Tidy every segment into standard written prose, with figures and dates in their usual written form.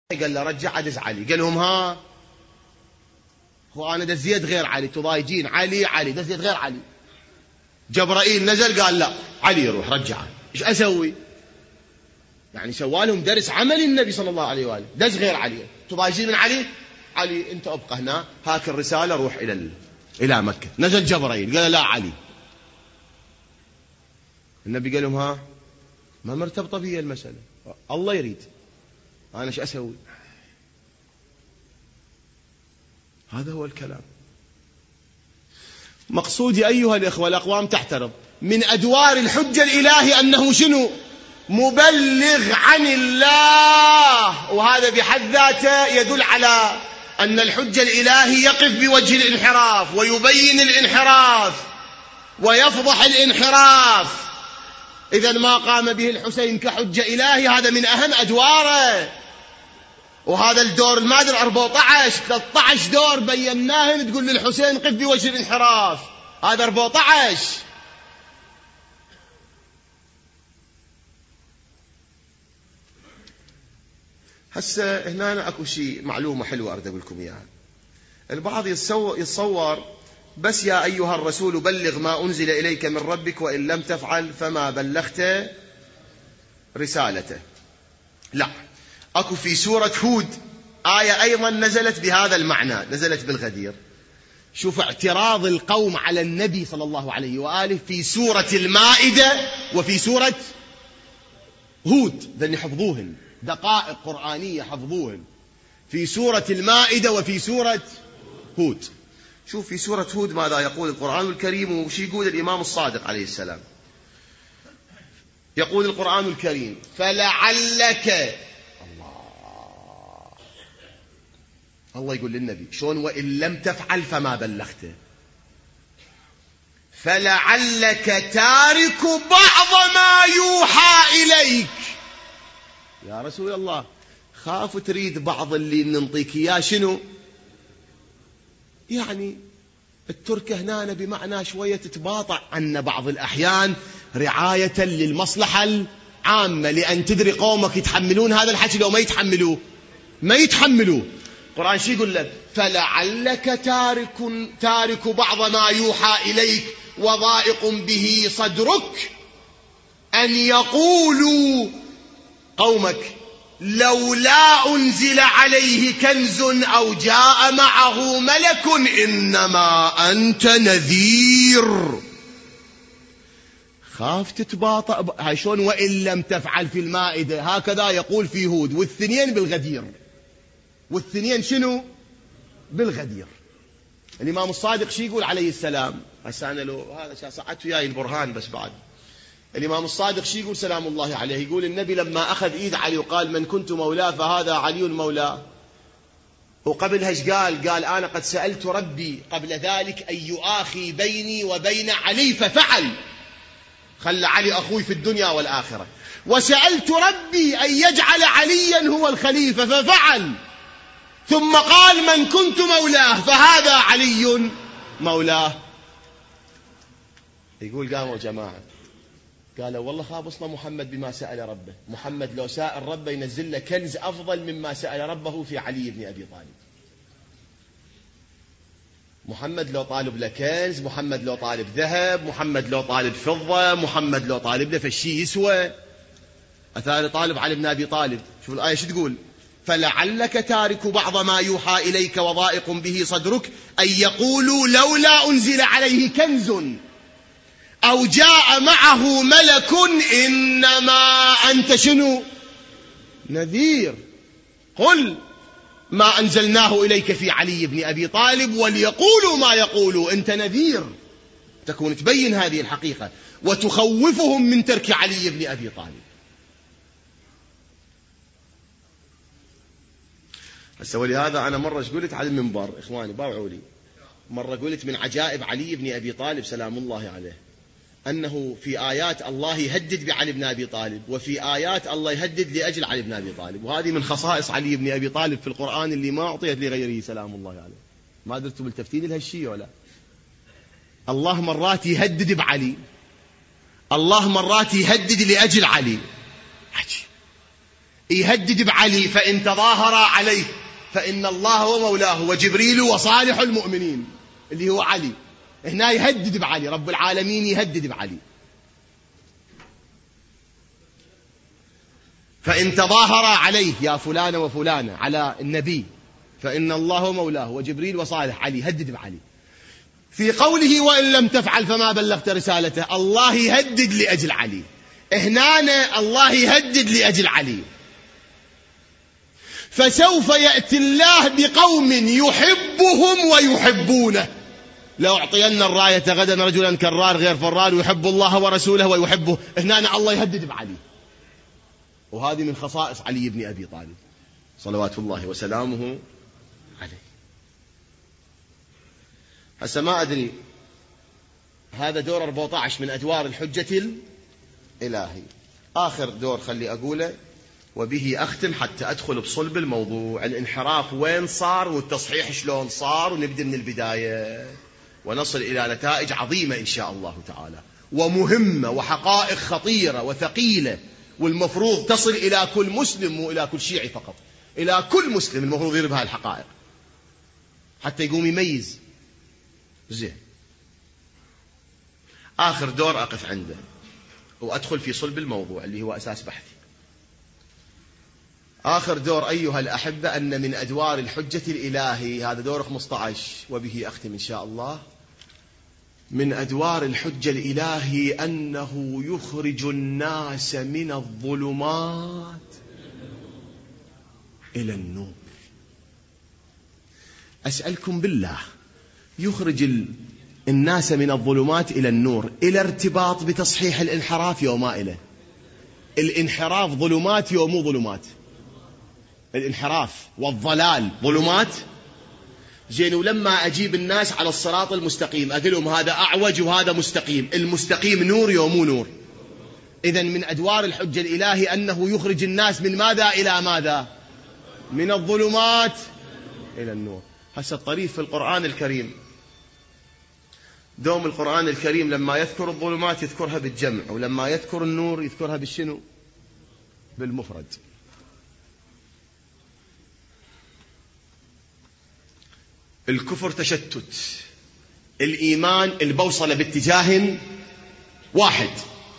قال له رجع دز علي. قال لهم ها هو أنا دزيت غير علي، تضايجين علي دزيت غير علي. جبرائيل نزل قال لا علي يروح رجعه. إيش أسوي؟ يعني سوالهم درس عملي النبي صلى الله عليه وآله. دز غير علي، تضايجين من علي أنت أبقى هنا، هاك الرسالة روح إلى مكة. نزل جبرائيل قال لا علي. النبي قال لهم ها ما مرتبطة بي المسألة، الله يريد، أنا إيش أسوي؟ هذا هو الكلام. مقصودي أيها الإخوة الأقوام تحترم من أدوار الحجة الإلهي أنه شنو؟ مبلغ عن الله. وهذا بحد ذاته يدل على أن الحجة الإلهي يقف بوجه الانحراف ويبين الانحراف ويفضح الانحراف. إذا ما قام به الحسين كحجة إلهي هذا من أهم أدواره. وهذا الدور المادر 14-13 دور بيناهن تقول للحسين قف بوجه الانحراف، هذا 14. هسه هنا اكو شيء معلومة حلوة أريد أقول لكم إياها. البعض يتصور بس يا أيها الرسول بلغ ما أنزل إليك من ربك وإن لم تفعل فما بلغت رسالته. لا، أكو في سورة هود آية أيضا نزلت بهذا المعنى، نزلت بالغدير. شوف اعتراض القوم على النبي صلى الله عليه وآله في سورة المائدة وفي سورة هود. ذني حفظوهن، دقائق قرآنية حفظوهن، في سورة المائدة وفي سورة هود. شوف في سورة هود ماذا يقول القرآن الكريم وش يقول الإمام الصادق عليه السلام. يقول القرآن الكريم فلعلك، الله يقول للنبي شلون وإن لم تفعل فما بلغته، فلعلك تارك بعض ما يوحى إليك. يا رسول الله خاف تريد بعض اللي ننطيك إياه شنو؟ يعني التركة هنا بمعنى شوية تتباطع عنا بعض الأحيان رعاية للمصلحة العامة، لأن تدري قومك يتحملون هذا الحكي لو ما يتحملوه. القرآن شو يقول لك؟ فلعلك تارك بعض ما يوحى إليك وضائق به صدرك أن يقولوا قومك لولا أنزل عليه كنز أو جاء معه ملك إنما أنت نذير. خاف تتباطأ. هاي شلون وإن لم تفعل في المائدة، هكذا يقول في هود، والثنين بالغدير، والثنين شنو؟ بالغدير. الإمام الصادق شي يقول عليه السلام؟ هسه أنا لو هذا صعدت وياي البرهان بس بعد. الإمام الصادق شي يقول سلام الله عليه؟ يقول النبي لما أخذ إيد علي وقال من كنت مولاه فهذا علي مولاه، وقبلها ايش قال؟ قال أنا قد سألت ربي قبل ذلك أن يؤاخي بيني وبين علي ففعل، خلى علي أخوي في الدنيا والآخرة. وسألت ربي أن يجعل عليا هو الخليفة ففعل، ثم قال من كنت مولاه فهذا علي مولاه. يقول قاموا جماعة قالوا والله خابصنا محمد بما سأل ربه. محمد لو سأل ربه ينزل له كنز أفضل مما سأل ربه في علي بن أبي طالب. محمد لو طالب له كنز، محمد لو طالب ذهب، محمد لو طالب فضة، محمد لو طالب له فشي يسوى أثار طالب علي بن أبي طالب. شوف الآية شو تقول؟ فلعلك تارك بعض ما يوحى إليك وضائق به صدرك أن يقولوا لولا أنزل عليه كنز أو جاء معه ملك إنما أنت شنو؟ نذير. قل ما أنزلناه إليك في علي بن أبي طالب وليقولوا ما يقولوا، أنت نذير، تكون تبين هذه الحقيقة وتخوفهم من ترك علي بن أبي طالب. هسه ولهذا أنا مرة قلت على المنبر، إخواني باوعوا لي، مرة قلت من عجائب علي بن أبي طالب سلام الله عليه أنه في آيات الله يهدد بعلي بن أبي طالب، وفي آيات الله يهدد لأجل علي بن أبي طالب. وهذه من خصائص علي بن أبي طالب في القرآن اللي ما أعطيت لغيره سلام الله عليه. ما درتوا بالتفتيل لهالشيء ولا؟ الله مرات يهدد بعلي، الله مرات يهدد لأجل علي. عجيب. يهدد بعلي فإن تظاهر عليه فإن الله هو مولاه وجبريل وصالح المؤمنين اللي هو علي. هنا يهدد بعلي، رب العالمين يهدد بعلي. فإن تظاهر عليه يا فلان وفلانة على النبي فإن الله هو مولاه وجبريل وصالح، علي يهدد بعلي. في قوله وإن لم تفعل فما بلغت رسالته، الله يهدد لأجل علي. هنا الله يهدد لأجل علي. فسوف يأتي الله بقوم يحبهم ويحبونه. لو أعطينا الراية غدا رجلا كرار غير فرار يحب الله ورسوله ويحبه. هنا الله يهدد بعلي، وهذه من خصائص علي بن أبي طالب صلوات الله وسلامه عليه. هسه ما أدري، هذا دور 14 من أدوار الحجة الإلهي. آخر دور خلي أقوله وبه أختم حتى أدخل بصلب الموضوع. الانحراف وين صار والتصحيح شلون صار، ونبدأ من البداية ونصل إلى نتائج عظيمة إن شاء الله تعالى، ومهمة وحقائق خطيرة وثقيلة، والمفروض تصل إلى كل مسلم مو إلى كل شيعي فقط، إلى كل مسلم المفروض يرى بهاي الحقائق حتى يقوم يميز. زين، آخر دور أقف عنده وأدخل في صلب الموضوع اللي هو أساس بحثي. آخر دور أيها الأحبة أن من أدوار الحجة الإلهي، هذا دور 15 وبه أختم إن شاء الله. من أدوار الحجة الإلهي أنه يخرج الناس من الظلمات إلى النور. أسألكم بالله، يخرج الناس من الظلمات إلى النور إلى ارتباط بتصحيح الانحراف يوما إله؟ الانحراف ظلمات يومو ظلمات، الانحراف والضلال ظلمات. زين، ولما أجيب الناس على الصراط المستقيم أقول لهم هذا أعوج وهذا مستقيم، المستقيم نور يومو نور. إذن من أدوار الحجة الإلهي أنه يخرج الناس من ماذا إلى ماذا؟ من الظلمات إلى النور. هسه الطريف في القرآن الكريم، دوم القرآن الكريم لما يذكر الظلمات يذكرها بالجمع، ولما يذكر النور يذكرها بالشنو؟ بالمفرد. الكفر تشتت، الإيمان البوصلة باتجاه واحد.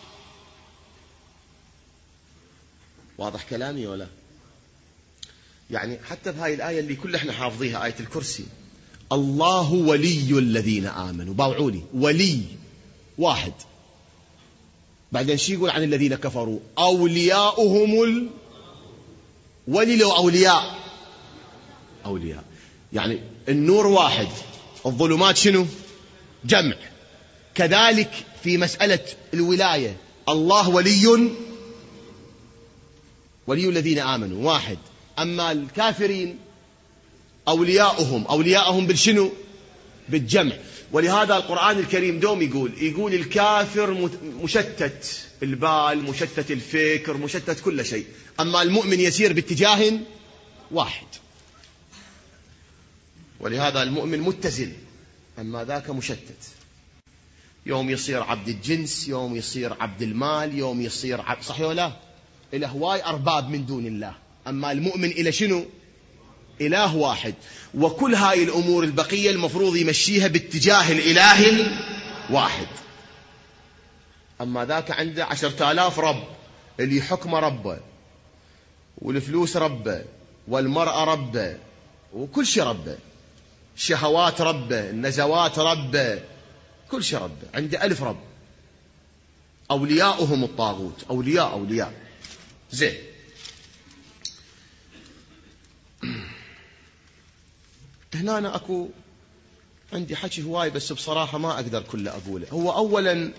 واضح كلامي ولا؟ يعني حتى بهاي الآية اللي كل احنا حافظيها، آية الكرسي، الله ولي الذين آمنوا، باوعوني ولي واحد. بعدين شي يقول عن الذين كفروا؟ أولياؤهم ولي، لو أولياء يعني النور واحد، الظلمات شنو؟ جمع. كذلك في مسألة الولاية، الله ولي الذين آمنوا واحد، أما الكافرين أولياؤهم بالشنو؟ بالجمع. ولهذا القرآن الكريم دوم يقول الكافر مشتت البال، مشتت الفكر، مشتت كل شيء، أما المؤمن يسير باتجاه واحد. ولهذا المؤمن متزن، أما ذاك مشتت، يوم يصير عبد الجنس، يوم يصير عبد المال، يوم يصير عبد، صحيح ولا؟ إلى هواي أرباب من دون الله، أما المؤمن إلى شنو؟ إله واحد. وكل هاي الأمور البقية المفروض يمشيها باتجاه الإله الواحد. أما ذاك عنده 10,000 رب، اللي حكمه ربه، والفلوس ربه، والمرأة ربه، وكل شيء ربه، شهوات ربه، النزوات ربه، كل شيء ربه، عنده 1000 رب. أولياؤهم الطاغوت، أولياء. زين، هنا أنا أكو عندي حكي هواي، بس بصراحة ما أقدر كله أقوله. هو أولا،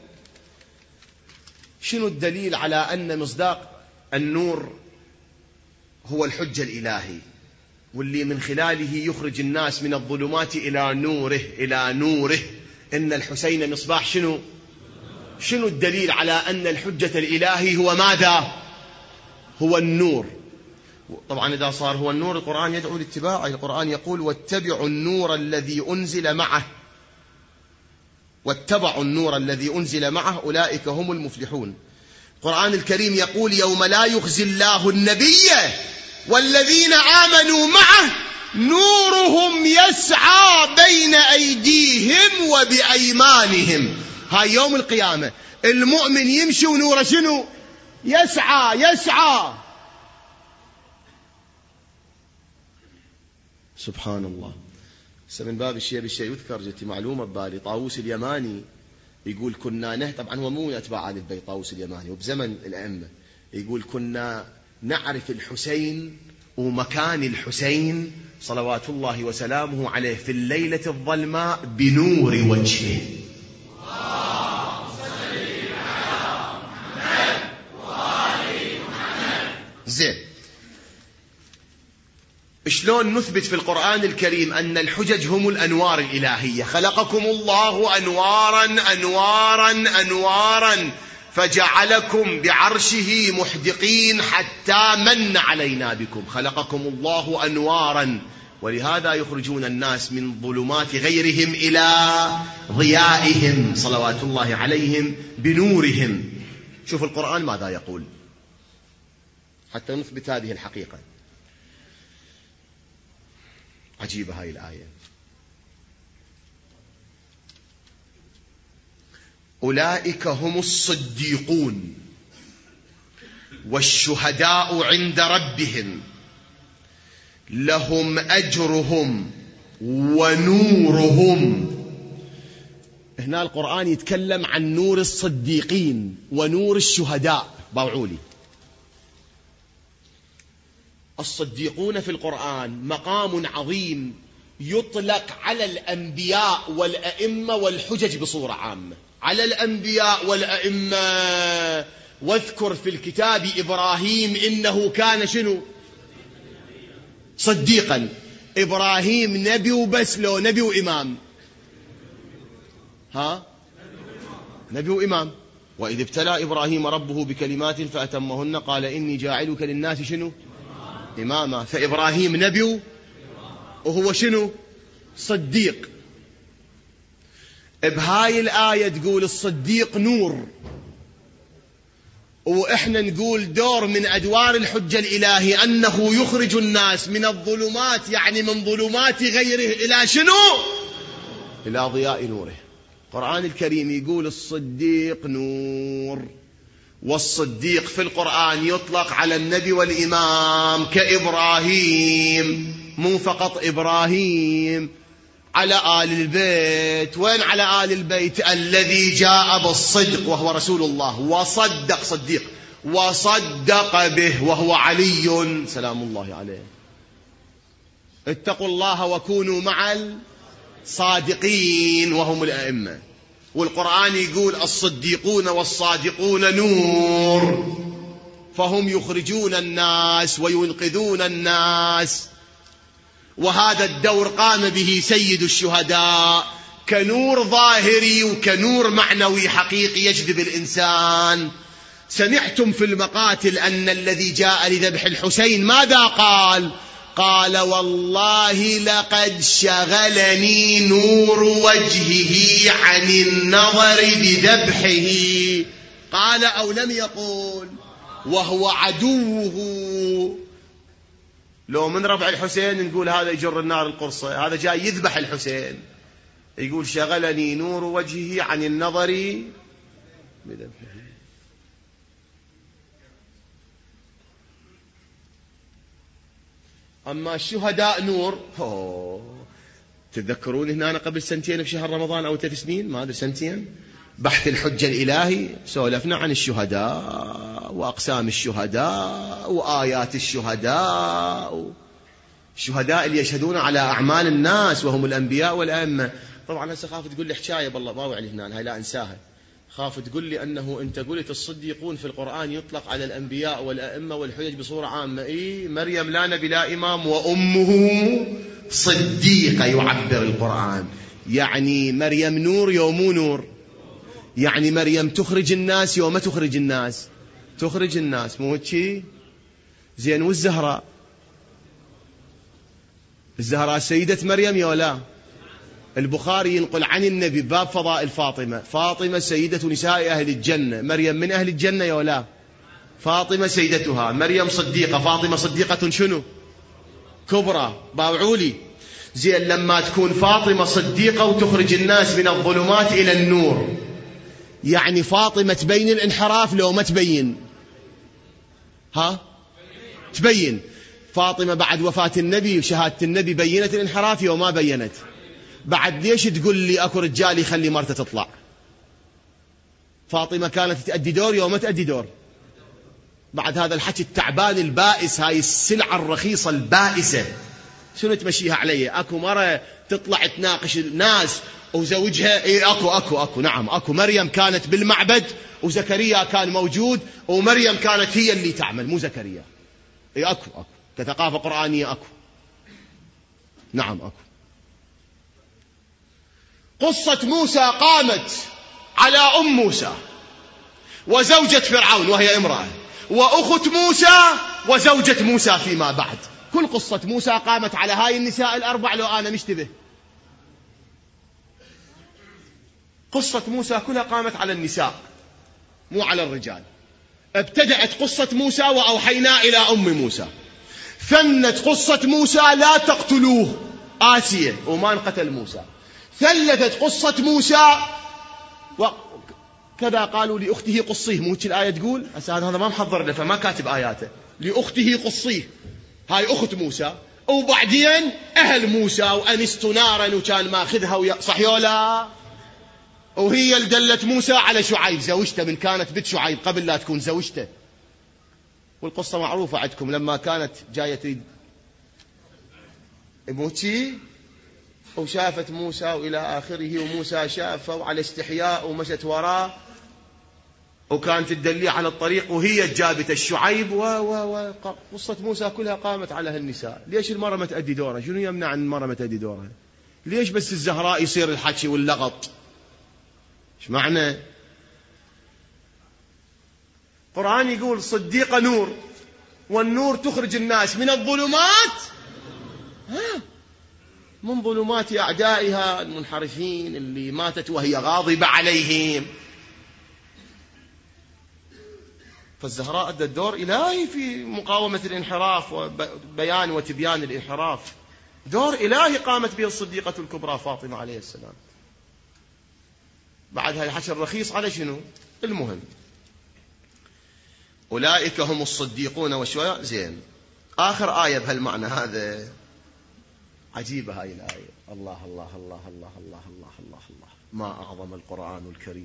شنو الدليل على أن مصداق النور هو الحجة الإلهي، واللي من خلاله يخرج الناس من الظلمات إلى نوره، إن الحسين مصباح شنو الدليل على أن الحجة الإلهي هو ماذا؟ هو النور. طبعا إذا صار هو النور، القرآن يدعو لاتباعه. القرآن يقول واتبعوا النور الذي أنزل معه أولئك هم المفلحون. القرآن الكريم يقول يوم لا يخزي الله النبي والذين آمنوا معه نورهم يسعى بين أيديهم وبأيمانهم. هاي يوم القيامة المؤمن يمشي ونوره شنو؟ يسعى. سبحان الله. من باب الشيء بالشيء يذكر، جتي معلومة ببالي. طاووس اليماني يقول كنا طبعا هو مو أتباع آل البيت طاووس اليماني، وبزمن الأئمة يقول كنا نعرف الحسين ومكان الحسين صلوات الله وسلامه عليه في الليلة الظلماء بنور وجهه. زين، شلون نثبت في القرآن الكريم أن الحجج هم الأنوار الإلهية؟ خلقكم الله أنوارا فجعلكم بعرشه محدقين حتى من علينا بكم. خلقكم الله أنوارا، ولهذا يخرجون الناس من ظلمات غيرهم إلى ضيائهم صلوات الله عليهم بنورهم. شوف القرآن ماذا يقول حتى نثبت هذه الحقيقة. عجيبة هاي الآية. أولئك هم الصديقون والشهداء عند ربهم لهم أجرهم ونورهم. هنا القرآن يتكلم عن نور الصديقين ونور الشهداء. باوعولي، الصديقون في القرآن مقام عظيم يطلق على الأنبياء والأئمة والحجج بصورة عامة، على الأنبياء والأئمة. واذكر في الكتاب إبراهيم إنه كان شنو؟ صديقا. إبراهيم نبي وبس لو نبي وإمام؟ نبي وإمام. وإذ ابتلى إبراهيم ربه بكلمات فأتمهن قال إني جاعلك للناس شنو؟ إماما. فإبراهيم نبي وهو شنو؟ صديق. بهاي الآية تقول الصديق نور، وإحنا نقول دور من أدوار الحجة الإلهي أنه يخرج الناس من الظلمات، يعني من ظلمات غيره إلى شنو؟ إلى ضياء نوره. القرآن الكريم يقول الصديق نور. والصديق في القرآن يطلق على النبي والإمام كإبراهيم، مو فقط إبراهيم، على آل البيت. وين على آل البيت؟ الذي جاء بالصدق وهو رسول الله، وصدق صديق، وصدق به وهو علي سلام الله عليه. اتقوا الله وكونوا مع الصادقين وهم الأئمة. والقرآن يقول الصديقون والصادقون نور، فهم يخرجون الناس وينقذون الناس. وهذا الدور قام به سيد الشهداء كنور ظاهري وكنور معنوي حقيقي يجذب الإنسان. سمعتم في المقاتل أن الذي جاء لذبح الحسين ماذا قال؟ قال والله لقد شغلني نور وجهه عن النظر بذبحه. قال أو لم يقول؟ وهو عدوه. لو من رفع الحسين نقول هذا يجر النار القرصة، هذا جاي يذبح الحسين. يقول شغلني نور وجهه عن النظر بذبحه. أما الشهداء نور. تتذكرون هنا قبل سنتين في شهر رمضان أو 3 سنين، ما أدري سنتين، بحث الحجة الإلهي، سولفنا عن الشهداء وأقسام الشهداء وآيات الشهداء، الشهداء اللي يشهدون على أعمال الناس وهم الأنبياء والأئمة. طبعا هسه خاف تقول لي حكاية بالله باوع لي هنا، هاي لا أنساها. خاف تقول لي أنه أنت قلت الصديقون في القرآن يطلق على الأنبياء والأئمة والحجج بصورة عامة. مريم لا نبي لا إمام وأمه صديقة يعبر القرآن. يعني مريم نور يوم مو نور؟ يعني مريم تخرج الناس يوم ما تخرج الناس؟ تخرج الناس، مو هيك؟ زين، والزهراء؟ الزهراء سيدة مريم يا لا؟ البخاري ينقل عن النبي باب فضائل فاطمة: فاطمة سيدة نساء أهل الجنة. مريم من أهل الجنة يا ولا؟ فاطمة سيدتها. مريم صديقة. فاطمة صديقة شنو؟ كبرى. باوعولي زين. لما تكون فاطمة صديقة وتخرج الناس من الظلمات إلى النور، يعني فاطمة تبين الانحراف لو ما تبين؟ تبين. فاطمة بعد وفاة النبي وشهادة النبي بينت الانحراف وما بينت؟ بعد ليش تقول لي أكو رجال يخلي مرته تطلع؟ فاطمة كانت تأدي دور وما تأدي دور؟ بعد هذا الحكي التعبان البائس، هاي السلعة الرخيصة البائسة، شنو تمشيها علي؟ أكو مرة تطلع تناقش الناس وزوجها؟ إيه أكو نعم أكو. مريم كانت بالمعبد وزكريا كان موجود، ومريم كانت هي اللي تعمل مو زكريا. إيه أكو كثقافة قرآنية أكو. نعم أكو. قصة موسى قامت على أم موسى وزوجة فرعون وهي امرأة، وأخت موسى وزوجة موسى فيما بعد. كل قصة موسى قامت على هاي النساء الأربع لو أنا مشتبه. قصة موسى كلها قامت على النساء مو على الرجال. ابتدأت قصة موسى وأوحينا إلى أم موسى. ثنت قصة موسى لا تقتلوه، آسية، وما انقتل موسى. ثلثت قصة موسى وكذا قالوا لأخته قصيه. مو الآية تقول؟ هذا ما محضر له فما كاتب آياته. لأخته قصيه، هاي أخت موسى. وبعدين أهل موسى وأنست نارا وكان ماخذها صحيولا، وهي اللي دلت موسى على شعيب زوجته، من كانت بنت شعيب قبل لا تكون زوجته. والقصة معروفة عندكم، لما كانت جاية تريد موتي وشافت موسى وإلى آخره، وموسى شافه وعلى استحياء ومشت وراه، وكانت تدلي على الطريق وهي جابت الشعيب قصة موسى كلها قامت على هالنساء. ليش المرأة ما تأدي دورها؟ شنو يمنع أن المرأة ما تأدي دورها؟ ليش بس الزهراء يصير الحكي واللغط؟ ايش معنى؟ القرآن يقول صديقة نور، والنور تخرج الناس من الظلمات من ظلمات أعدائها المنحرفين اللي ماتت وهي غاضبة عليهم. فالزهراء أدت دور إلهي في مقاومة الانحراف وبيان وتبيان الانحراف. دور إلهي قامت به الصديقة الكبرى فاطمة عليه السلام. بعد هاي الحشر الرخيص على شنو؟ المهم أولئك هم الصديقون وشوية. زين، آخر آية بهالمعنى هذا عجيبة هاي الآية. الله الله الله الله الله الله الله الله، ما أعظم القرآن الكريم.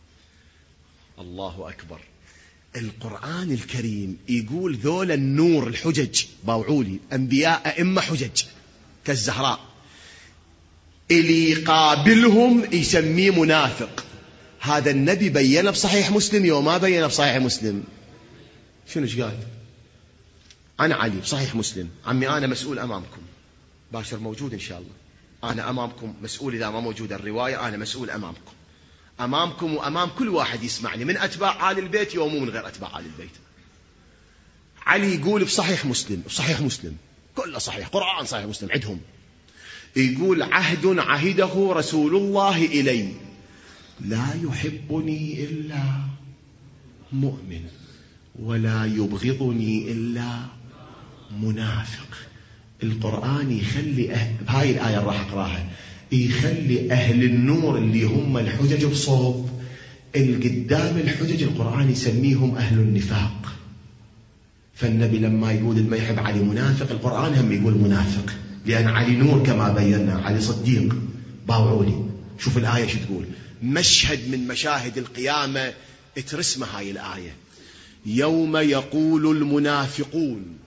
الله أكبر. القرآن الكريم يقول ذول النور الحجج، باوعولي، أنبياء أئمة حجج كالزهراء، اللي يقابلهم يسميه منافق. هذا النبي بيّنه بصحيح مسلم يوم ما بيّنه بصحيح مسلم. شنو قال؟ أنا علي بصحيح مسلم، عمي أنا مسؤول أمامكم، باشر موجود إن شاء الله، أنا أمامكم مسؤول، إذا ما موجود الرواية أنا مسؤول أمامكم وأمام كل واحد يسمعني من أتباع آل البيت ومو من غير أتباع آل البيت. علي يقول بصحيح مسلم كله صحيح، قرآن صحيح مسلم عندهم، يقول عهد عهده رسول الله إلي لا يحبني إلا مؤمن ولا يبغضني إلا منافق. القرآن يخلي هاي الآية راح أقراها، يخلي أهل النور اللي هم الحجج بصوب القدام الحجج، القرآن يسميهم أهل النفاق. فالنبي لما يقول ما يحب علي منافق، القرآن هم يقول منافق، لأن علي نور كما بينا، علي صديق. باوعولي شوف الآية شو تقول، مشهد من مشاهد القيامة اترسمه هاي الآية. يوم يقول المنافقون،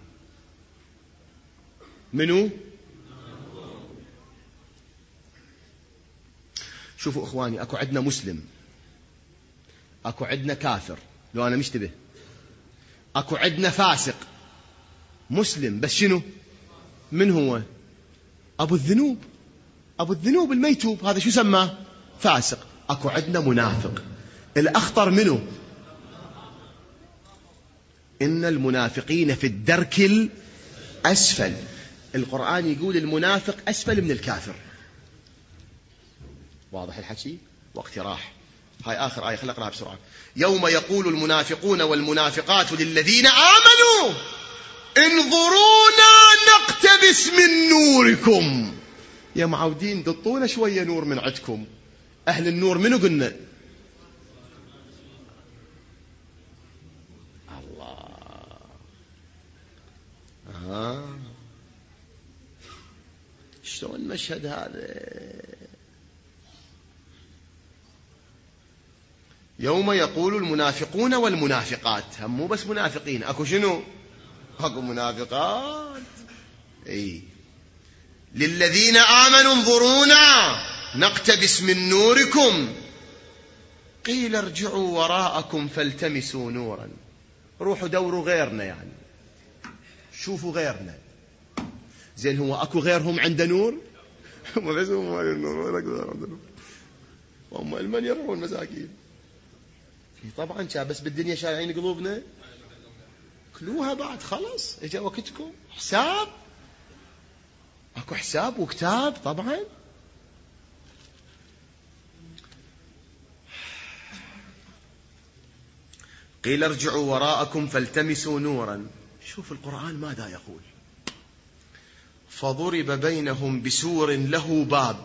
منو؟ شوفوا إخواني، أكو عندنا مسلم، أكو عندنا كافر لو أنا مشتبه، أكو عندنا فاسق. مسلم بس شنو؟ من هو؟ أبو الذنوب الميتوب، هذا شو سماه؟ فاسق. أكو عندنا منافق، الأخطر منه إن المنافقين في الدرك الأسفل. القرآن يقول المنافق أسفل من الكافر. واضح الحكي؟ وقت راح. هاي آخر آية، خلينا نقرأها بسرعة. يوم يقول المنافقون والمنافقات للذين آمنوا انظرونا نقتبس من نوركم. يا معودين ضطونا شوية نور من عندكم. أهل النور منو قلنا؟ الله. شلون المشهد هذا؟ يوم يقول المنافقون والمنافقات، هم مو بس منافقين، اكو شنو؟ اكو منافقات. اي للذين آمنوا انظرونا نقتبس من نوركم قيل ارجعوا وراءكم فالتمسوا نورا. روحوا دوروا غيرنا، يعني شوفوا غيرنا. زين هو اكو غيرهم عنده نور؟ هم بس هم النور ولا غير عنده نور؟ هم المن يروحون مساكين. طبعا كان بس بالدنيا شارعين قلوبنا كلوها بعد خلص اجا وقتكم حساب. اكو حساب وكتاب طبعا. قيل ارجعوا وراءكم فالتمسوا نورا. شوف القرآن ماذا يقول. فضرب بينهم بسور له باب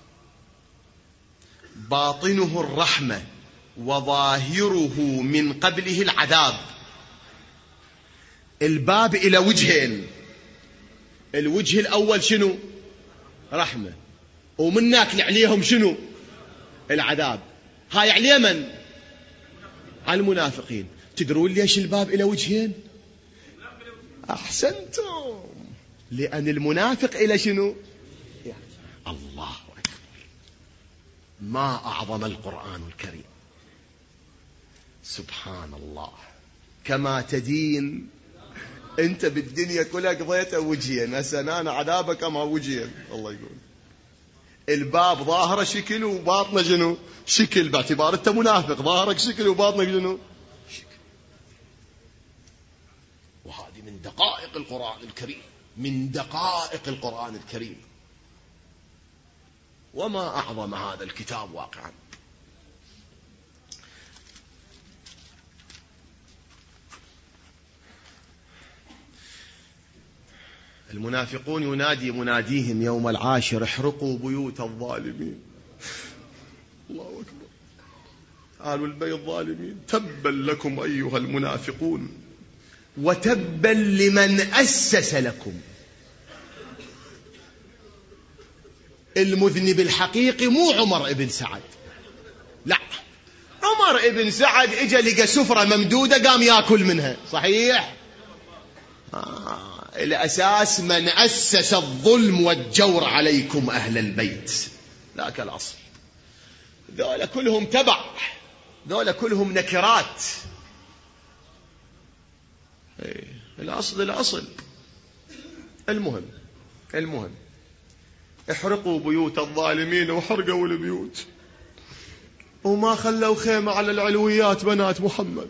باطنه الرحمة وظاهره من قبله العذاب. الباب إلى وجهين، الوجه الأول شنو؟ رحمة، ومنك عليهم شنو؟ العذاب. هاي عليه من؟ على المنافقين. تدرون ليش الباب إلى وجهين؟ أحسنتم، لأن المنافق إلى شنو؟ الله أكبر. ما أعظم القرآن الكريم. سبحان الله. كما تدين أنت بالدنيا كلها قضيتها وجهين، هسه عذابك كما وجهين. الله يقول الباب ظاهره شكل وباطنه شنو؟ شكل، باعتبار أنت منافق ظاهرك شكل وباطنك شنو؟ شكل. وهذه من دقائق القرآن الكريم، من دقائق القرآن الكريم. وما أعظم هذا الكتاب واقعا. المنافقون ينادي مناديهم يوم العاشر احرقوا بيوت الظالمين. الله أكبر. قالوا البيت الظالمين تبا لكم أيها المنافقون وتبا لمن أسس لكم. المذنب الحقيقي مو عمر ابن سعد، لا، عمر ابن سعد اجا لقى سفرة ممدودة قام ياكل منها، صحيح؟ الأساس من أسس الظلم والجور عليكم أهل البيت، ذاك الأصل. ذولا كلهم تبع، ذولا كلهم نكرات. الأصل. المهم احرقوا بيوت الظالمين وحرقوا البيوت، وما خلوا خيمة على العلويات بنات محمد.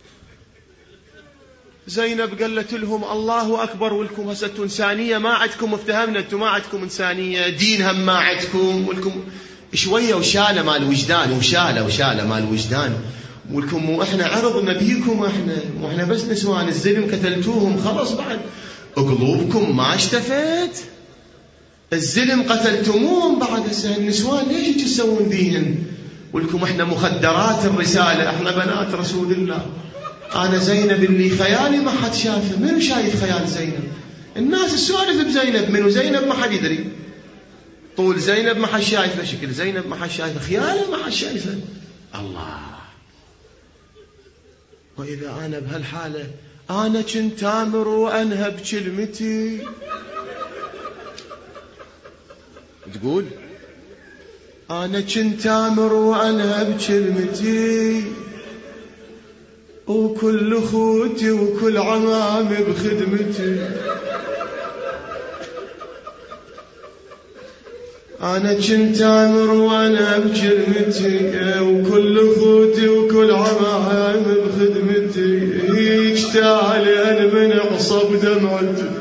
زينب قالت لهم الله أكبر، ولكم هسه إنسانية ما عندكم، افتهمنا أنتم ما عندكم إنسانية، دين هم ما عندكم، ولكم شوية وشالة مال وجدان، وشالة مال وجدان، ولكم مو إحنا عرض نبيكم، إحنا بس نسوان الزلم قتلتوهم خلص، بعد قلوبكم ما اشتفت، الزلم قتلتموهم، بعد هسه النسوان ليش تسوون ذيهن، ولكم إحنا مخدرات الرسالة، إحنا بنات رسول الله. أنا زينب اللي خيالي ما حد شافه، منو شايف خيال زينب؟ الناس السوالف بزينب، منو زينب ما حد يدري، طول زينب ما حد شايفه، شكل زينب ما حد شايفه، خياله ما حد شايفه. الله. وإذا أنا بهالحالة أنا كنت آمر وأنهب كلمتي، تقول أنا كنت آمر وأنهب كلمتي، وكل أخوتي وكل عمامي بخدمتي، أنا كنت آمر وأنا بكلمتي، وكل أخوتي وكل عمامي بخدمتي، يشتاعلي أنا من عصب دمعتي.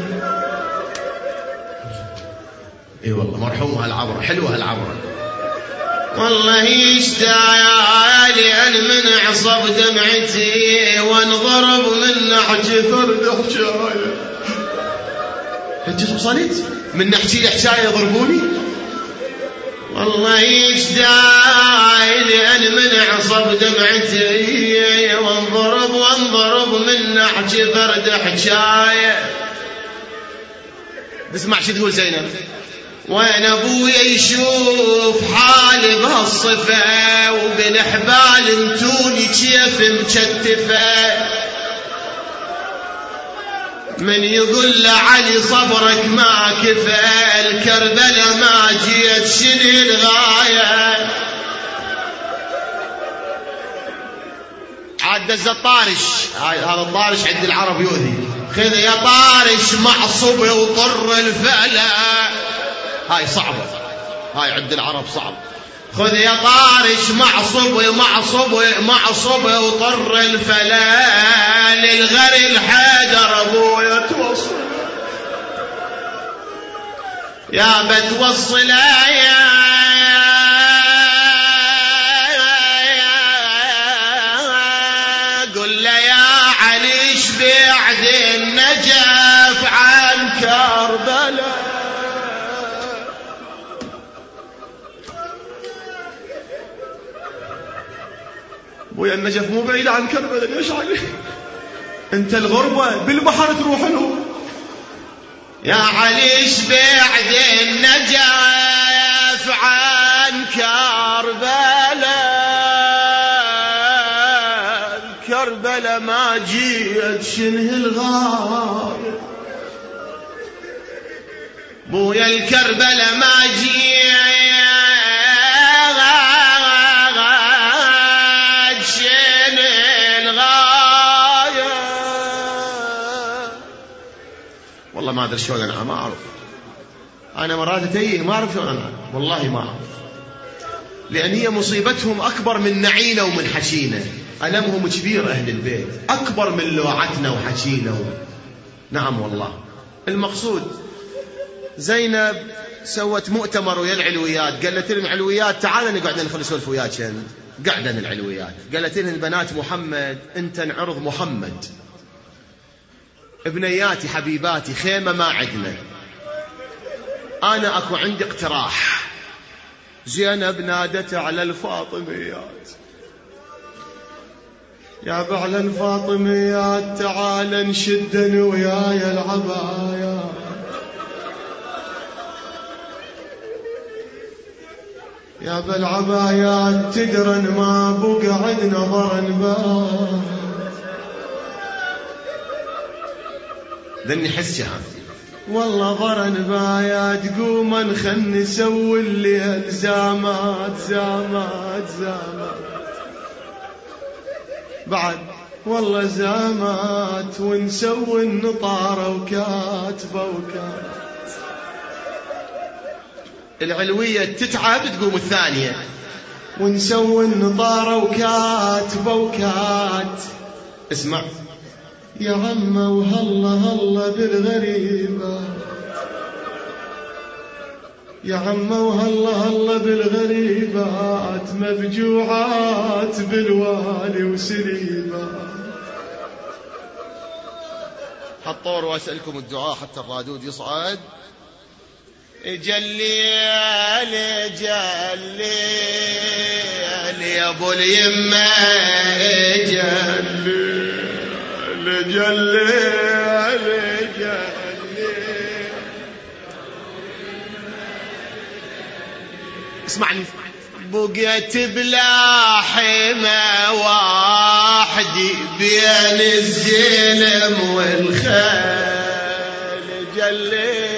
اي والله مرحوم هالعبرة، حلوة هالعبرة. والله يشتاق أن من عصب دمعتي وانضرب من نحكي ثرد حجاية. انت وصلت من نحكي لحجاية يضربوني؟ والله يشتاق أن من عصب دمعتي وانضرب من نحكي ثرد حجاية. اسمع شو تقول زينب. وين ابويا يشوف حالي بهالصفة وبالحبال انتوني كيف مكتفة. من يقول لعلي صبرك ما كفى الكربلة ما جيت شنو الغاية. عاد دز الطارش، هذا الطارش عند العرب يؤذي. خذ يا طارش معصب وطر الفلا. هاي صعبة، هاي عند العرب صعب. خذ يا طارش معصب وطر الفلا. للغري الحيدر ابويا توصل يا بتوصل يا قل له يا علي شبعد النجف عن كربلاء. ويا النجف مو بعيد عن كربلاء. ليش علي انت الغربة بالبحر تروح له. يا علي شبعد النجف عن كربلاء ما جيت شنه الغاية. بويا الكربلاء ما جيت والله ما أدري شلون أنا ما أعرف. أنا مرات أتيه ما أعرف شلون أنا والله ما أعرف. لأن هي مصيبتهم أكبر من نعينا ومن حشينا. ألمهم كبير أهل البيت أكبر من لوعتنا وحشينا نعم والله. المقصود زينب سوت مؤتمر ويا العلويات. قالت لهم علويات تعال نقعد نسولف وياك. قعدن العلويات قالت لهم بنات محمد انت نعرض محمد. ابنياتي حبيباتي خيمة ما عندنا. أنا أكو عندي اقتراح. زينب نادت على الفاطميات يا بعل الفاطميات تعال نشدن وياي العبايا. يا بالعبايات تدرن ما بقعد نظرا بات. ذني حس والله ضرن بايات قوما خل نسوي الليل زامات بعد والله زامات ونسوي النطارة وكاتبة العلوية تتعب تقوم الثانية ونسوي النطارة وكاتبة اسمع يا عمّا وهلا بالغريبة. يا عمّا وهلا بالغريبات مفجوعات بالوالي وسريبة. حطور واسألكم الدعاء حتى الرادود يصعد. جلي يا ابو اليمة جلي اسمعني. بقيت بلا حمى وحدي بين الزلم والخيل. جلي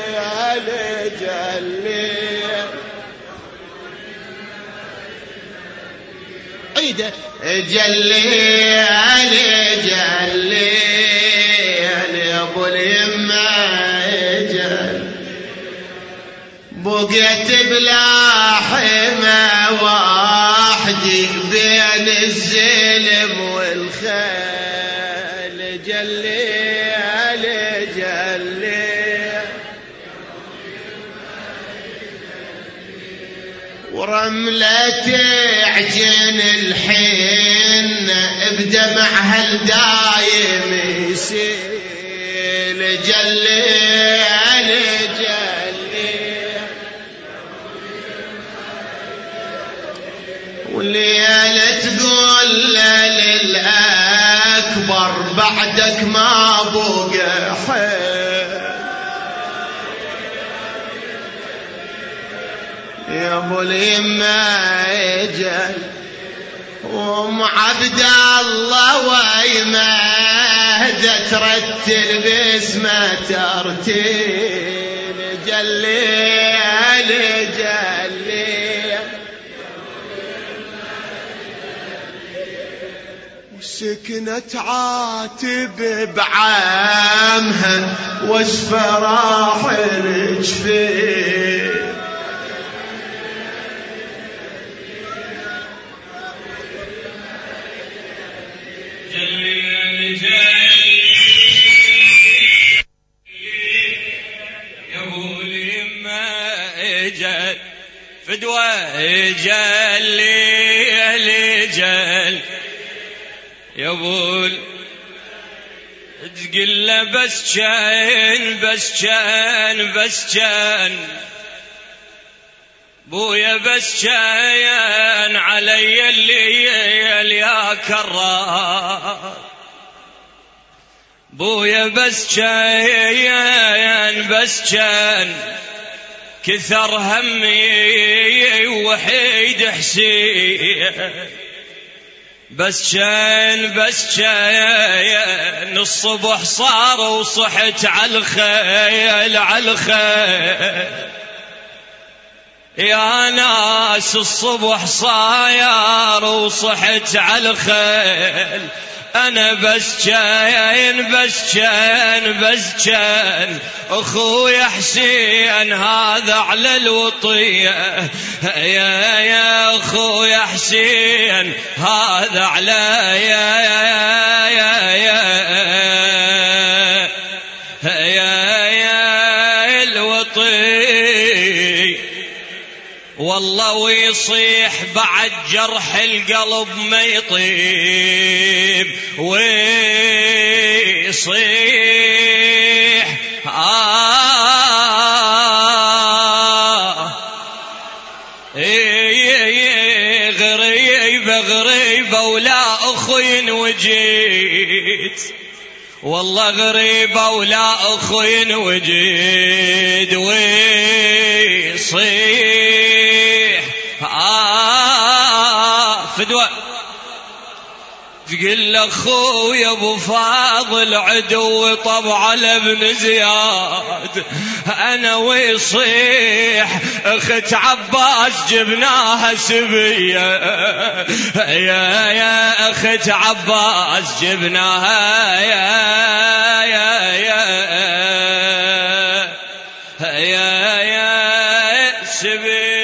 عيده جلي يا ابو اليمة بقيت بلا حمى وحدي بين الزلم والخيل. جلي ورملة عجن الحين بدمعها الدايم يسيل جلي والليلة تقول للأكبر بعدك ما بقى حيل يا ابو اليمة اجل عبد الله ويمه ترتل باسمه ترتيل جليل جليل سكنت عاتب بعامها واسفراح الجفين فدوى جلي جل يبول تقول له بس كان بويا بس كان علي الليل يا كرار بويا بس كان كثر همي وحيد حسين بس كان الصبح صار وصحت على الخيل يا ناس الصبح صاير وصحت على الخيل أنا بس كان أخوي حسين هذا على الوطية يا أخوي حسين هذا على يا الوطية والله ويصيح بعد جرح القلب ما يطيب ويصيح غريبة ولا أخوين وجيت والله غريبة ولا أخوين وجيد ويصيح فدوى تقول أخوي أبو فاضل عدو طبع لابن زياد أنا ويصيح أخت عباس جبناها سبية يا أخت عباس جبناها يا سبية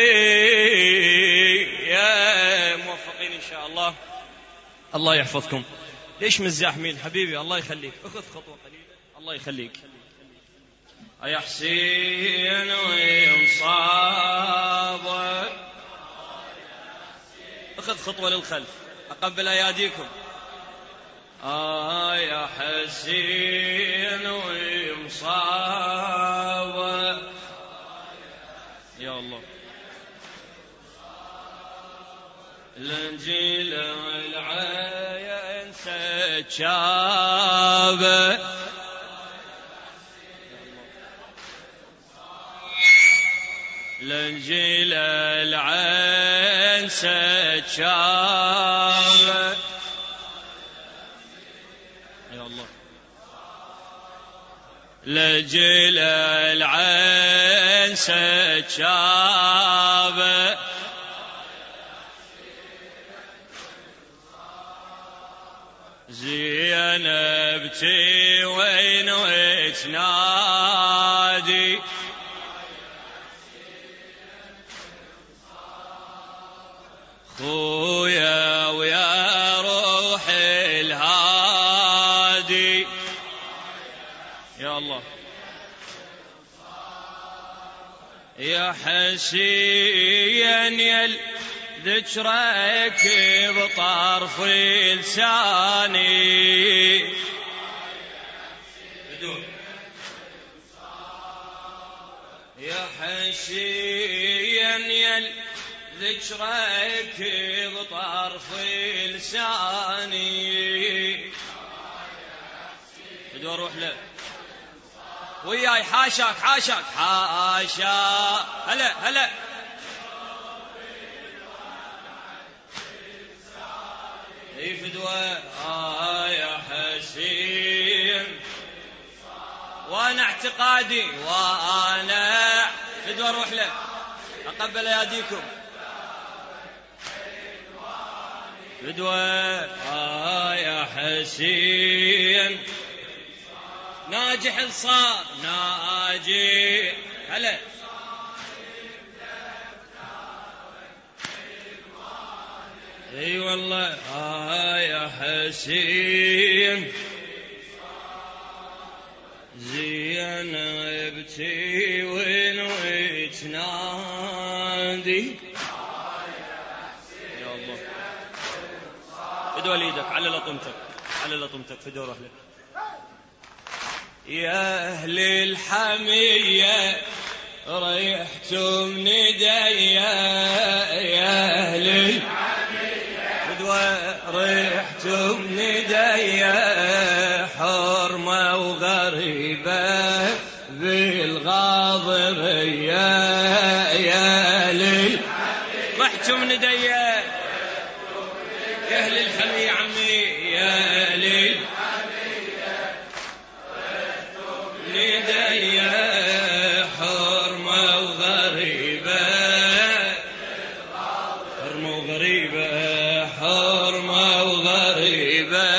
موفقين إن شاء الله الله يحفظكم. ليش مزاحمين حبيبي؟ الله يخليك أخذ خطوة قليلة الله يخليك. يا حسين وينصابك أخذ خطوة للخلف أقبل أياديكم. يا حسين وينصابك يا الله الانجيل والعين سجابه الانجيل العين سجابه يا الله الانجيل العين سجابه زينب تي وين وتنادي خويا ويا روح الهادي يا الله يا حسين يا ذكرك بطرف لساني يا حسين يا ذكرك بطرف لساني بدو اروح له وياي حاشاك حاشاك حاشا هلا هلا اي فدوى يا حسين وانا اعتقادي وانا فدوى اروح له اقبل اياديكم فدوى يا حسين ناجح صار ناجح هلا اي والله يا حسين زينبتي ونويت نادي يا الله فدوى ليدك على لطمتك على لطمتك فدوى روح لك يا أهل الحمية ريحتم نديا يا أهل الحمية ريحتم نديا حرمة وغريبة بالغاضرية يا أهل الحمية ريحتم نديا يا أهل الحمية عمي يا أهل الحمية نديا حرمة وغريبة حرمة وغريبة حرمة وغريبة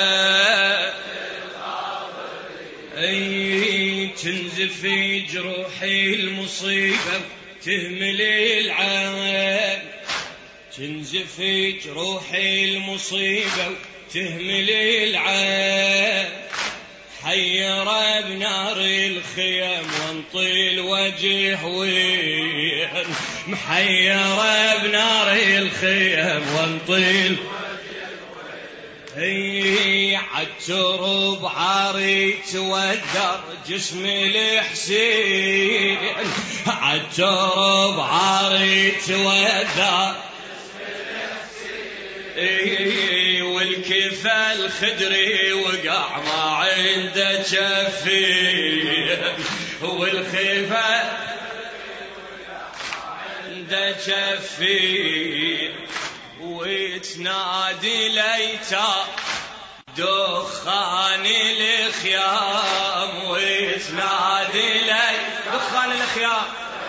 أي تنزف في جروحي المصيبة تهمل العين تنزف في جروحي المصيبة تهمل العين حير بنار الخيام وانطي الوجه وين محير بنار الخيام وانطي الوجه وين عالترب عاري تودر جسم الحسين عالترب عاري تودر والكفى الخدري وقع ما عنده جفين والخفى عنده جفين وتنادي ليتا دخان الخيام وتنادي ليتا دخان الخيام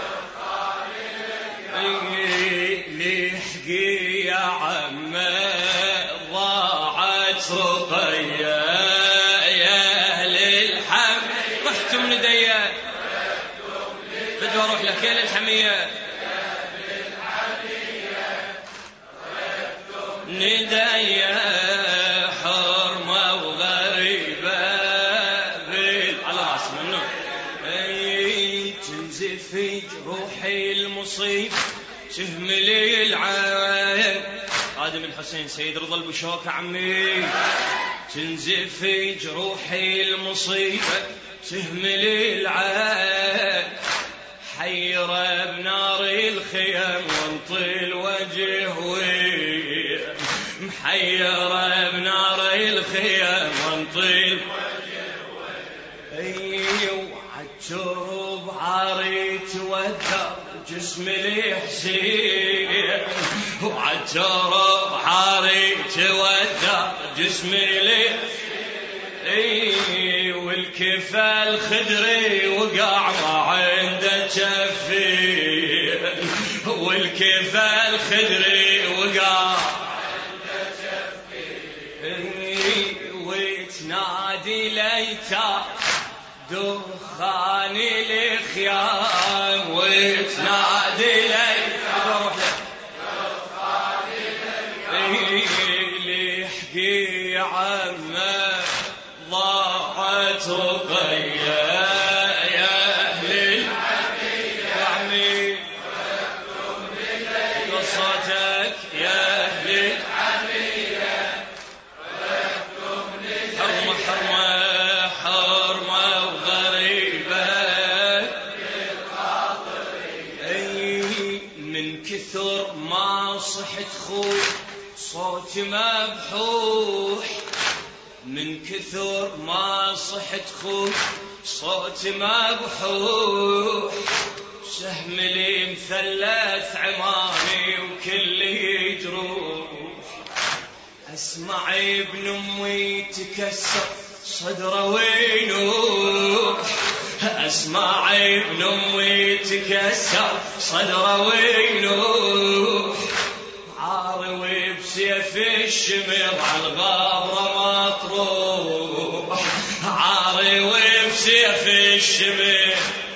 لحقي يا عمي ضاعت رقية يا أهل الحمية رحتم نديا بدو أروح لك يا للحمية نديا حرمة وغريبة على راس منه تنزف في جروحي المصيبة تهملي العين آدم الحسين سيد رضا البشوك عمي تنزف في جروحي المصيبة تهملي العين حيرة بنار الخيام وانطي الوجه وين محيرة بنار الخيام وانطي الوجه وين عالترب عاري تودر جسم الحسين وعالترب عاري تودر جسم الحسين والكفى الخدري وقع ما عنده جفين والكفى الخدري وقع عنده جفين وتنادي ليتا دخان الخيام وتنادي ليتا دخان الخيام لحقي عمه ضاعت رقية يا أهل الحمية كثر ما صحت خوي صوتي مبحوح، من كثر ما صحت خوي صوتي مبحوح، سهم لي مثلث عماني وكلي جروح، اسمع ابن امي تكسر صدره وينوح، اسمع ابن امي تكسر صدره وينوح، عاري بسيف الشمر على الغابره مطروح، عاري بسيف الشمر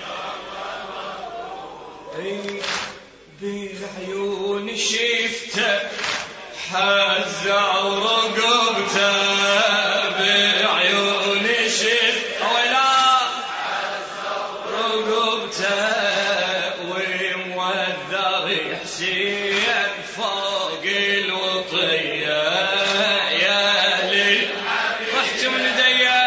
بعيون شفته حزع ورقبته، بعيون شفته ولا رقبته، وموذر حسين فوق الوطيه، يا ليل رحت من ايديا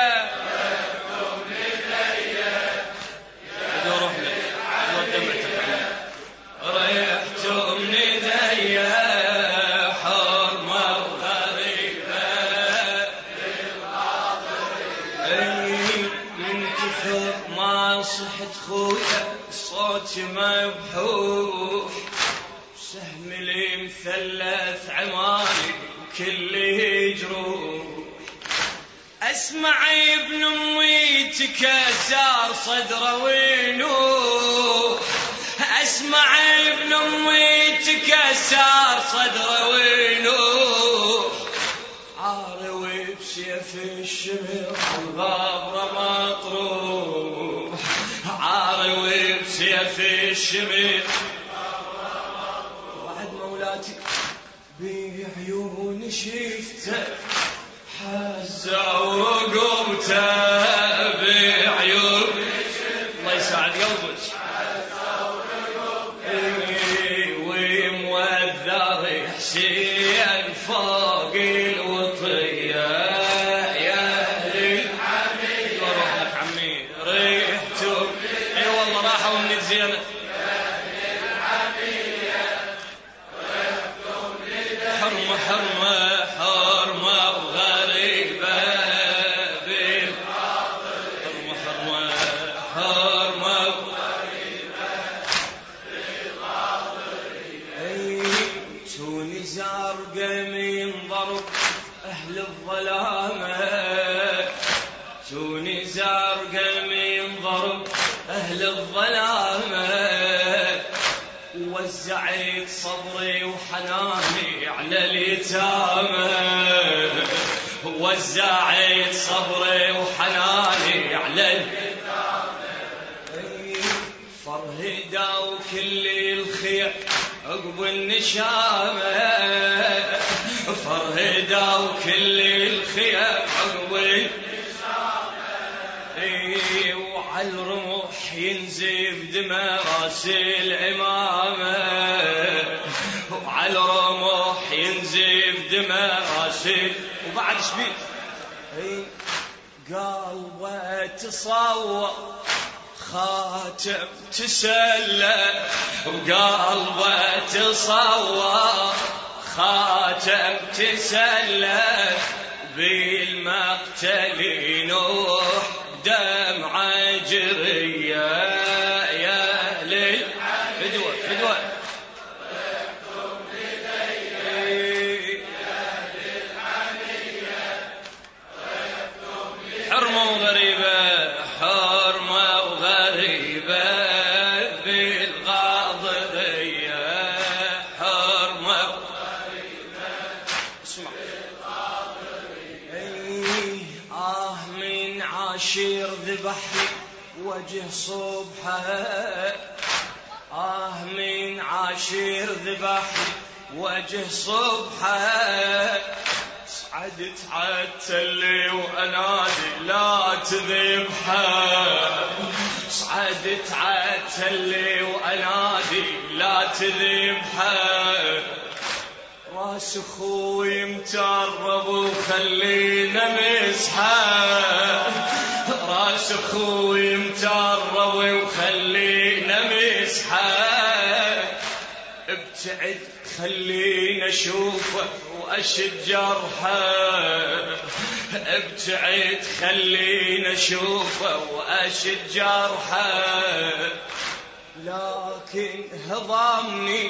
رحت من ايديا حرمه وغريبه، من كثر ما صحت خويا صوتي مبحوح، سهم لي مثلث عماني وكله جروح، اسمع ابن امي تكسر صدره وينوح، اسمع ابن امي تكسر صدره وينوح، عاري بسيف الشمر الغابره مطروح، عاري بسيف الشمر وعد مولاتي بعيون شفته حزع ورقبته، بعيون الله يساعد قلبك وموذر حسين فوق الوطيه، يا اهل العمي روح لك عمي ريحتم، اي والله راحوا من زينه، حرمه حرمه حرمه وغريبه بالخاطر، حرمه حرمه وغريبه بالخاطر، توني زرقاء من ضرب اهل الظلامه، توني زرقاء من ضرب اهل الظلامه، وزعت صبري وحناني على اليتامى، وزعت صبري وحناني على اليتامى، فرهدا وكل الخير عقب النشامة، فرهدا وكل الخير عقب النشامة، وعلى الرمح ينزف دماء راس العمامة، وعلى الرمح ينزف دماء راس، وبعد شبيت قلبه تصور خاتم تسلى، وقلبه تصور خاتم تسلى، بالمقتل ينوح دمعة جرية، يا ليل فدوة فدوة حرمة وغريبة، حرمة وغريبة بالغاضرية، حرمة وغريبة اسمع من عاشر ذبحني وجه صبحه، من عاشر ذبحني وجه صبحه، صعدت عالتلي وانادي لا تذبحه، صعدت عالتلي وانادي لا تذبحه، راس اخوي متعرب وخلينا مسحه، راس اخوي متعرب وخلينا مسحه، ابتعد خلينا اشوفه واشد جرحه، ابتعد خلينا اشوفه واشد جرحه، لكن هضمني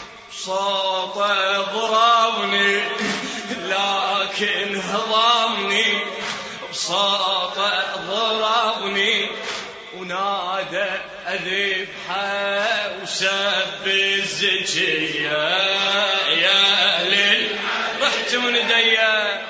صوته ضربني، لكن هضمني بصوته ضربني، ونادى أذبحه وسب الزكية يا أهل رحت من ديا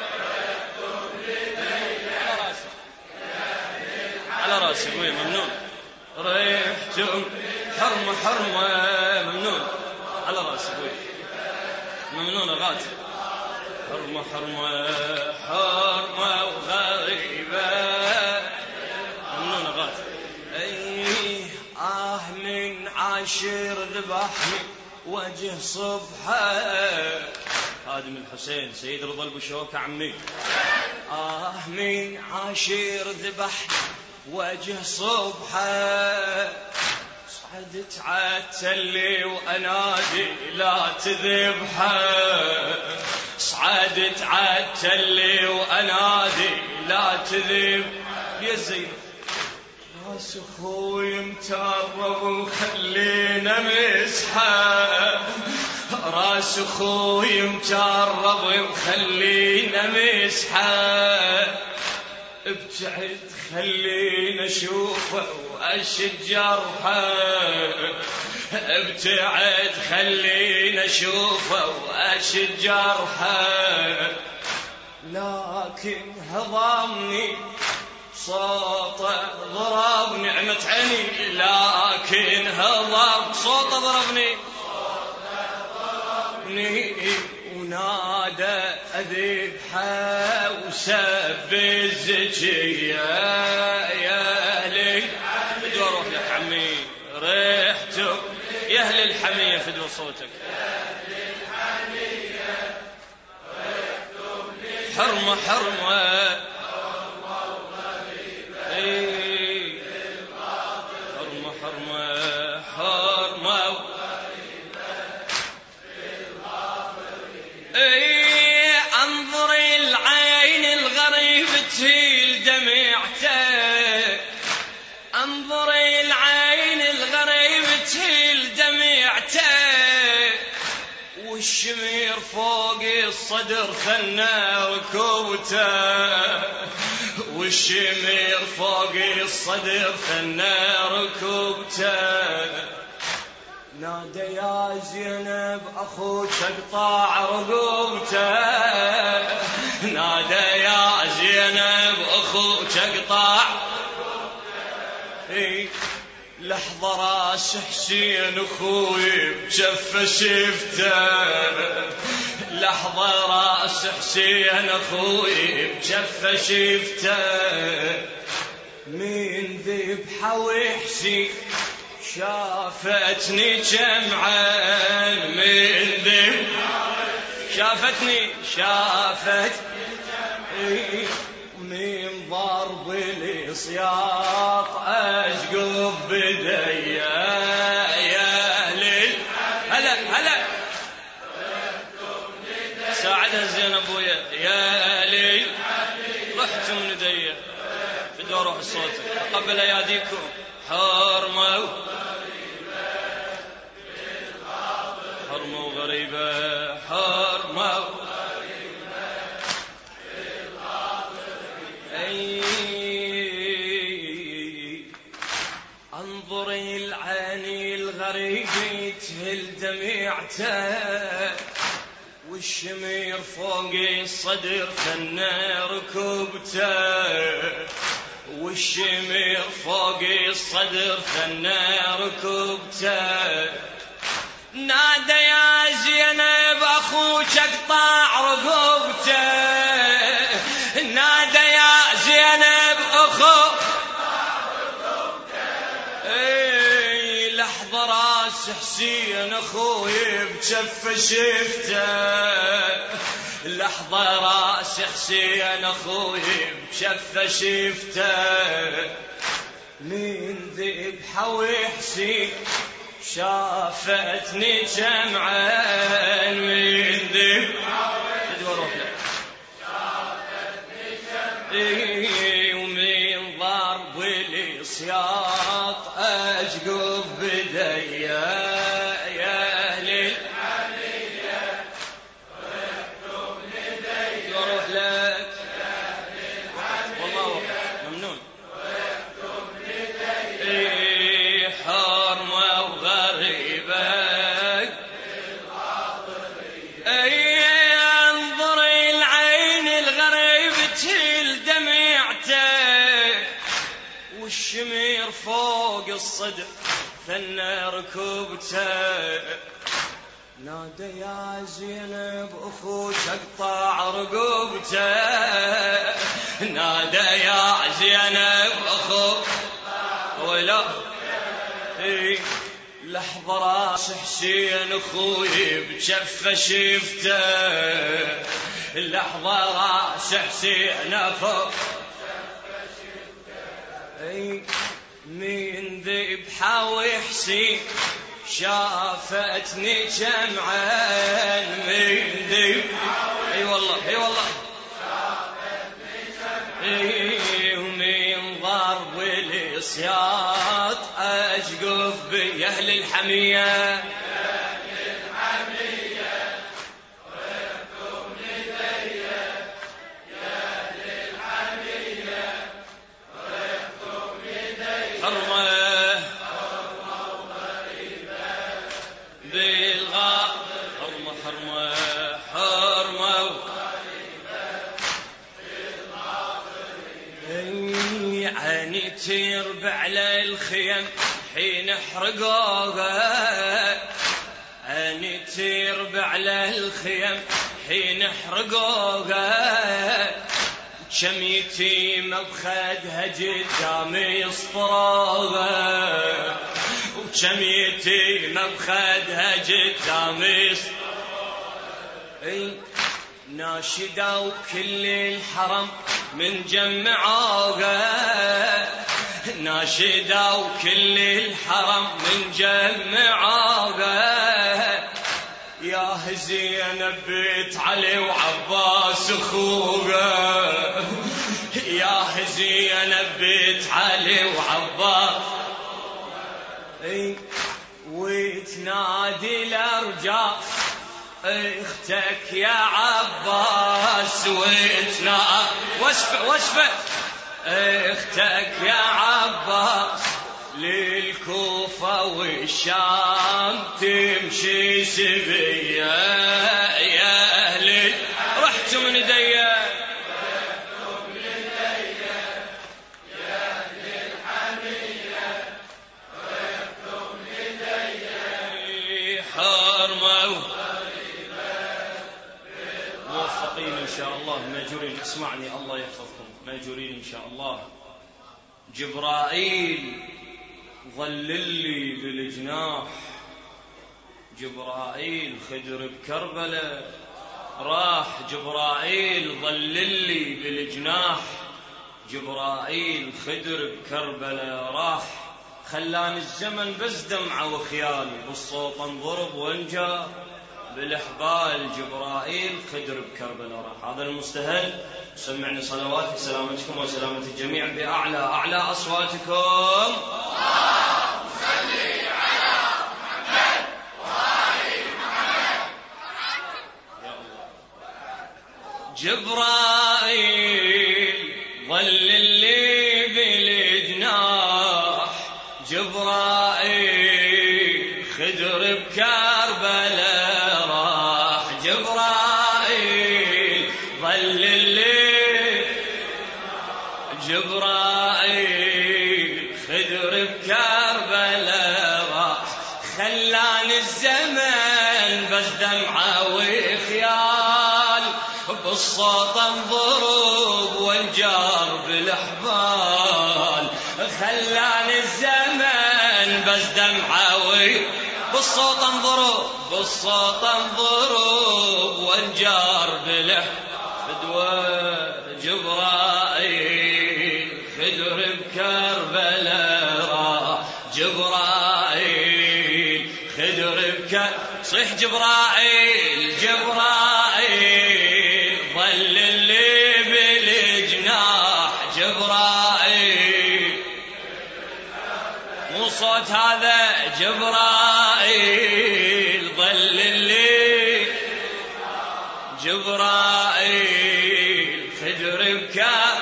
على راسي ابوي ممنون، رحتم حرمة حرمة ممنون على راسي ابوي ممنون غاتي، حرمة حرمة حرمة وغريبة ممنون غاتي. من عاشر ذبحني وجه صبحه، خادم الحسين سيد رضا البشوك عمي، من عاشر ذبحني وجه صبحه، صعدت عالتلي وانادي لا تذبحه، صعدت عالتلي وانادي لا تذبح يا زينب، راس اخوي متعرض وخلينا مسحه، راس اخوي متعرض وخلينا مسحه، ابتعد خلينا اشوفه واشد جرحه، ابتعد خلينا اشوفه واشد جرحه، لكن هضمني صوته ضرب نعمة عيني، لكن هضم صوته ضربني ونادى أذبحه وسب الزكية يا أهلي، فدوى روح لك عمي ريحتك يا أهل الحمية، فدوى صوتك حرمة حرمة حرمة حرمة حرمة انظر العين الغريب تهيل دمعته، انظر العين الغريب تهيل دمعته، والشمير فوق الصدر خلنا ركوبته، والشمير فوق الصدر خلنا ركوبته، نادى يا زينب أخوك اقطع رقبته، نادى يا زينب أخوك اقطع رقبته، لحظة راس حسين أخوي بجفة شفته، لحظة راس حسين أخوي بجفة شفته، من ذبحة وحسين شافتني جمعا، من ذبحة شافتني من ضرب الصياط أشقب بديا يا أهل هلا هلا ساعدها زين أبويا يا أهل رحت من ديا فدوا روح صوتك قبل أياديكم حرمة حرمة وغريبة حرمة انظر العين الغريب تهل دمعته، والشمير فوق الصدر خلنا ركبته، والشمير فوق الصدر خلنا ركبته، نادى يا زينب أخوك اقطع رقبته، نادى يا زينب أخوك لحظة راس حسين أخوي بجفة شفته، لحظة راس حسين أخوي بجفة شفته، من ذبحة وحسين شافتني جمعا من ذي ومن ضرب السياط أشقف بديا يا أهل الحمية ويكتب لدي واروح لك والله ممنون ويكتب لدي حرمة وغريبة انظر العين الغريب تشيل دمعته والشمير فوق الصدر ثنى ركبته نادى يا زينب اخوك اقطع رقبته نادى يا زينب اخوك ولا لحظة راس حسين اخوي بجفه شفته لحظة راس حسين اخوي من ذبحة وحسين شافتني جمعا من ذبحة اي والله اي والله ومن ضرب السياط أشقف بي أهل الحمية ويكتب لدي يا أهل الحمية ويكتب لدي حرمة وغريبة بالغار حرمة عيني تربع على الخيم حين احرقوها عيني تربع على الخيم حين احرقوها كم يتيمة بخدها قدام يسطروها وكم يتيمة بخدها قدام يسطروها ناشدوا كل الحرم من جمعوها ناشدوا كل الحرم من جمعوها يا زينب بيت علي وعباس اخوها يا زينب بيت علي وعباس وتنادي الارجاف اختك يا عباس واشفى اختك يا عباس للكوفة والشام تمشي سبية يا أهلي رحت من ايديا إن شاء الله ماجورين اسمعني الله يحفظكم ماجورين إن شاء الله جبرائيل ظلل لي بالجناح جبرائيل خدر بكربلاء راح جبرائيل ظلل لي بالجناح جبرائيل خدر بكربلاء راح خلاني الزمن بس دمعة وخيال بالصوت انضرب وانجا بالإحبال جبرائيل خدر بكربلاء راح هذا المستهل سمعني صلوات سلامتكم وسلامة الجميع بأعلى أصواتكم اللهم صل على محمد وآل محمد يا الله جبرائيل ظلل لي بالجناح جبرائيل خدر بكربلاء جبرائيل خدر بكربلاء خلاني الزمن بس دمعة وخيال بالصوت انضرب وانجار بالاحبال خلاني الزمن بس دمعة بالصوت انضرب وانجار بالاحبال جبرائيل خدر بكربلاء جبرائيل خدر بكر صيح جبرائيل جبرائيل ظل اللي بالجناح جبرائيل مو صوت هذا جبرائيل ظل اللي جبرائيل خدر بكر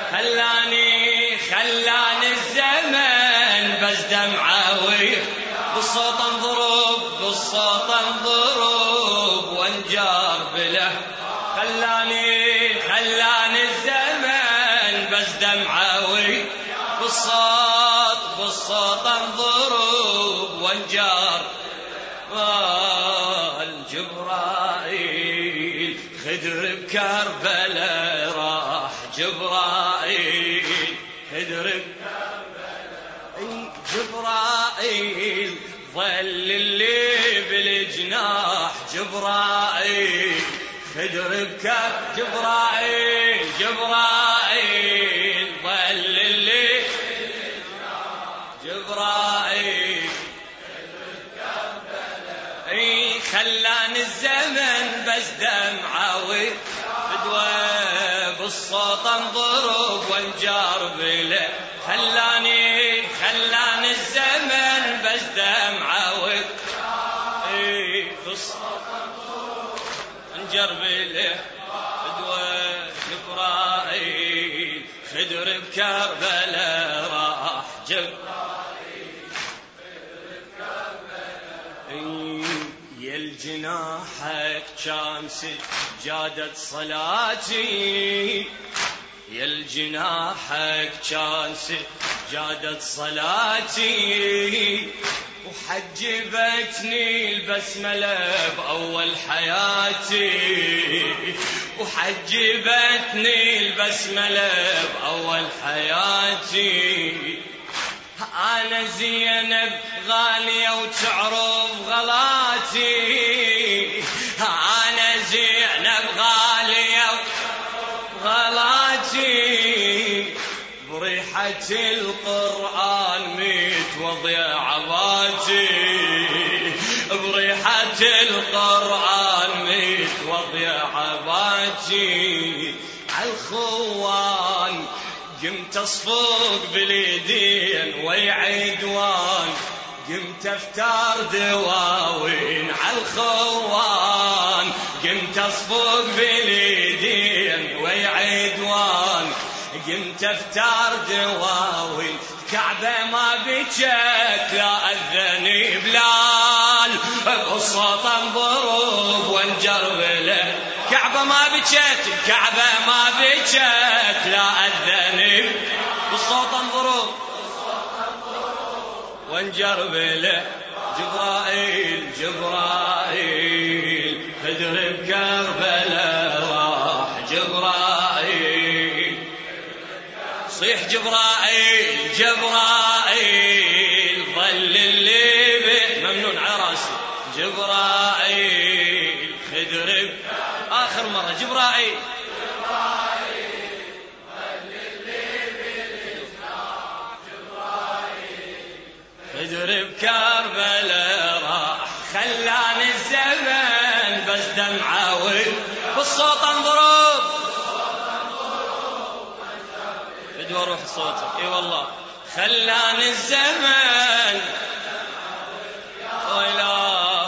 خلاني الزمن بس دمعوي بالصوت انضرب وانجار بله خلاني الزمن بس دمعوي بالصوت انضرب وانجار الجبرائيل خدر بكربلاء راح جبرائيل خدر جبرائيل ظل اللي بالجناح جبرائيل خدر بكر جبرائيل ظل اللي جبرائيل خلاني الزمن بس دمعوي بدوى بالصوت انضرب وانجار بله خلاني الزمن بس دمعوي بالصوت انضرب وانجار بله بدوى جبرائيل خدر بكربلاء راح جبرائيل يا الجناحك كان سجادة صلاتي يا الجناحك كان سجادة صلاتي وحجبتني البسملة بأول حياتي وحجبتني البسملة بأول حياتي أنا زينب غالية وتعرف غلاتي أنا زينب غالية وغلاتي بريحة القرآن متوضي عباتي بريحة القرآن متوضي عباتي عالخوان قمت اصفق باليدين ويعدوان قمت افتار دواوين عالخوان قمت اصفق باليدين ويعدوان قمت افتار دواوين كعبة ما بجت لا أذني بلال بالصوت انضرب وانجرب له كعبة ما بجت لا أذني بالصوت انضرب وانجرب له جبرائيل خدر بكربلاء راح جبرائيل صيح جبرائيل ظل اللي ممنون عراسي جبرائيل خدر آخر مرة جبرائيل خدر بكربلاء راح خلاني الزمن بس دمعوي بالصوت انضرب بدو اروح صوتك اي والله خلاني الزمن ويلا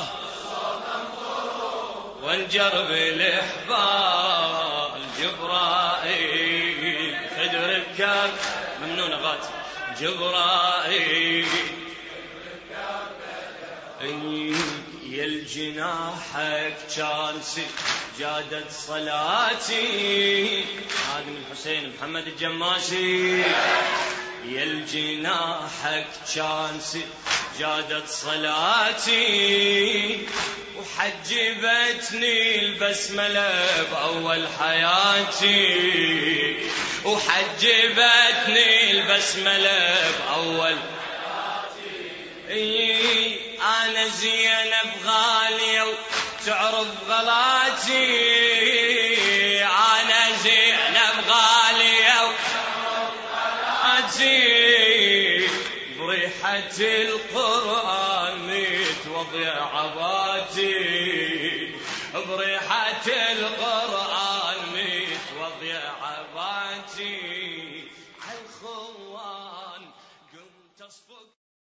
وانجرب الاحبال جبرائيل خدر بكر ممنون غاتي جبرائيل يا الجناحك كان سجادة صلاتي هذا من حسين محمد الجماشي يا الجناحك كان سجادة صلاتي وحجبتني البسملة بأول حياتي وحجبتني البسملة بأول حياتي أنا زينب غالية وتعرف غلاتي أنا زينب غالية وتعرف غلاتي بريحة القرآن وضيع عباتي بريحة القرآن ميت وضيع عباتي